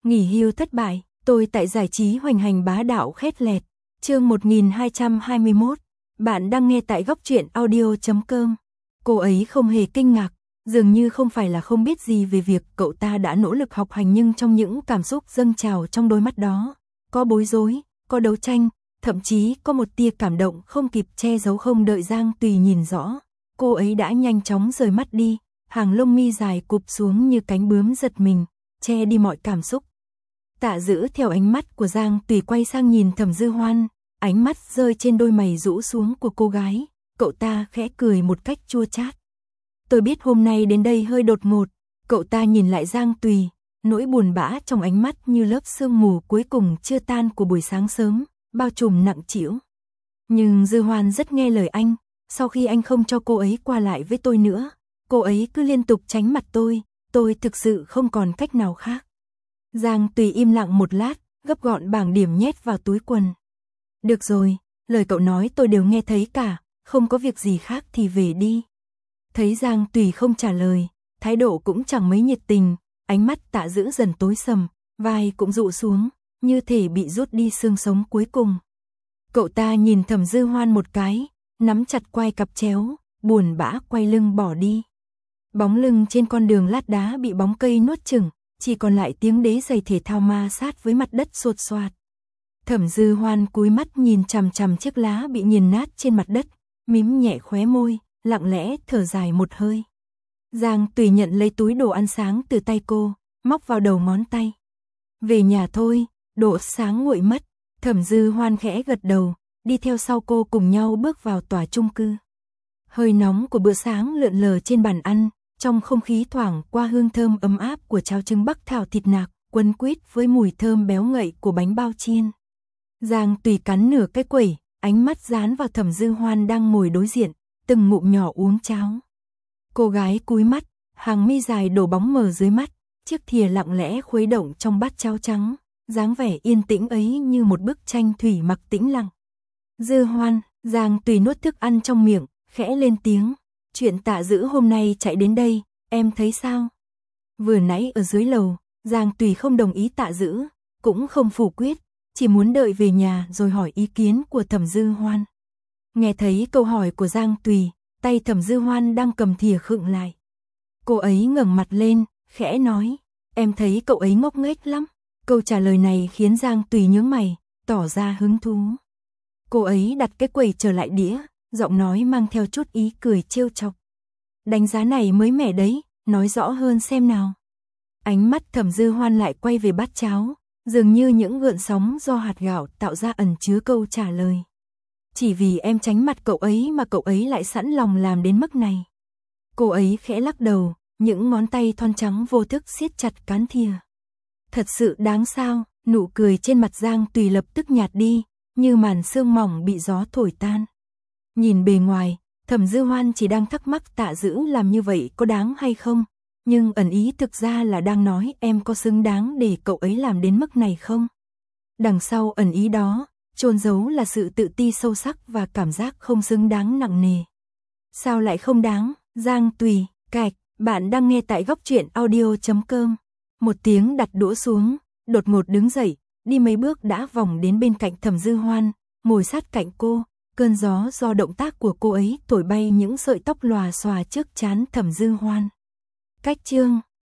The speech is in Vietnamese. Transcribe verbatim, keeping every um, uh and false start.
Nghỉ hưu thất bại, tôi tại giải trí hoành hành bá đạo khét lẹt. Chương một nghìn hai trăm hai mươi mốt. Bạn đang nghe tại góc truyện audio chấm com. Cô ấy không hề kinh ngạc, dường như không phải là không biết gì về việc cậu ta đã nỗ lực học hành, nhưng trong những cảm xúc dâng trào trong đôi mắt đó, có bối rối, có đấu tranh, thậm chí có một tia cảm động không kịp che giấu. Không đợi Giang Tùy nhìn rõ, cô ấy đã nhanh chóng rời mắt đi, hàng lông mi dài cụp xuống như cánh bướm giật mình, che đi mọi cảm xúc. Tạ Dữ theo ánh mắt của Giang Tùy quay sang nhìn Thẩm Dư Hoan, ánh mắt rơi trên đôi mày rũ xuống của cô gái, cậu ta khẽ cười một cách chua chát. Tôi biết hôm nay đến đây hơi đột ngột, cậu ta nhìn lại Giang Tùy, nỗi buồn bã trong ánh mắt như lớp sương mù cuối cùng chưa tan của buổi sáng sớm, bao trùm nặng trĩu. Nhưng Dư Hoan rất nghe lời anh, sau khi anh không cho cô ấy qua lại với tôi nữa, cô ấy cứ liên tục tránh mặt tôi, tôi thực sự không còn cách nào khác. Giang Tùy im lặng một lát, gấp gọn bảng điểm nhét vào túi quần. Được rồi, lời cậu nói tôi đều nghe thấy cả, không có việc gì khác thì về đi. Thấy Giang Tùy không trả lời, thái độ cũng chẳng mấy nhiệt tình, ánh mắt Tạ Dữ dần tối sầm, vai cũng rụ xuống, như thể bị rút đi xương sống cuối cùng. Cậu ta nhìn Thẩm Dư Hoan một cái, nắm chặt quai cặp chéo, buồn bã quay lưng bỏ đi. Bóng lưng trên con đường lát đá bị bóng cây nuốt chửng, chỉ còn lại tiếng đế giày thể thao ma sát với mặt đất xột xoạt. Thẩm Dư Hoan cúi mắt nhìn chằm chằm chiếc lá bị nghiền nát trên mặt đất, mím nhẹ khóe môi, lặng lẽ thở dài một hơi. Giang Tùy nhận lấy túi đồ ăn sáng từ tay cô, móc vào đầu ngón tay. Về nhà thôi, đồ sáng nguội mất. Thẩm Dư Hoan khẽ gật đầu, đi theo sau cô cùng nhau bước vào tòa chung cư. Hơi nóng của bữa sáng lượn lờ trên bàn ăn, trong không khí thoảng qua hương thơm ấm áp của cháo trứng bắc thảo thịt nạc, quấn quýt với mùi thơm béo ngậy của bánh bao chiên. Giang Tùy cắn nửa cái quẩy, ánh mắt dán vào Thẩm Dư Hoan đang ngồi đối diện, từng ngụm nhỏ uống cháo. Cô gái cúi mắt, hàng mi dài đổ bóng mờ dưới mắt, chiếc thìa lặng lẽ khuấy động trong bát cháo trắng, dáng vẻ yên tĩnh ấy như một bức tranh thủy mặc tĩnh lặng. Dư Hoan, Giang Tùy nuốt thức ăn trong miệng, khẽ lên tiếng, chuyện Tạ Dữ hôm nay chạy đến đây, em thấy sao? Vừa nãy ở dưới lầu, Giang Tùy không đồng ý Tạ Dữ, cũng không phủ quyết, chỉ muốn đợi về nhà rồi hỏi ý kiến của Thẩm Dư Hoan. Nghe thấy câu hỏi của Giang Tùy, tay Thẩm Dư Hoan đang cầm thìa khựng lại. Cô ấy ngẩng mặt lên, khẽ nói, em thấy cậu ấy ngốc nghếch lắm. Câu trả lời này khiến Giang Tùy nhướng mày, tỏ ra hứng thú. Cô ấy đặt cái quầy trở lại đĩa, giọng nói mang theo chút ý cười trêu chọc. Đánh giá này mới mẻ đấy, nói rõ hơn xem nào. Ánh mắt Thẩm Dư Hoan lại quay về bát cháo, dường như những gợn sóng do hạt gạo tạo ra ẩn chứa câu trả lời. Chỉ vì em tránh mặt cậu ấy mà cậu ấy lại sẵn lòng làm đến mức này. Cô ấy khẽ lắc đầu, những ngón tay thon trắng vô thức siết chặt cán thìa. Thật sự đáng sao, nụ cười trên mặt Giang Tùy lập tức nhạt đi, như màn sương mỏng bị gió thổi tan. Nhìn bề ngoài, Thẩm Dư Hoan chỉ đang thắc mắc Tạ Dữ làm như vậy có đáng hay không, nhưng ẩn ý thực ra là đang nói em có xứng đáng để cậu ấy làm đến mức này không. Đằng sau ẩn ý đó, chôn giấu là sự tự ti sâu sắc và cảm giác không xứng đáng nặng nề. Sao lại không đáng? Giang Tùy, cạch, bạn đang nghe tại góc truyện audio chấm com. Một tiếng đặt đũa xuống, đột ngột đứng dậy, đi mấy bước đã vòng đến bên cạnh Thẩm Dư Hoan, ngồi sát cạnh cô, cơn gió do động tác của cô ấy thổi bay những sợi tóc lòa xòa trước trán Thẩm Dư Hoan. Cách chương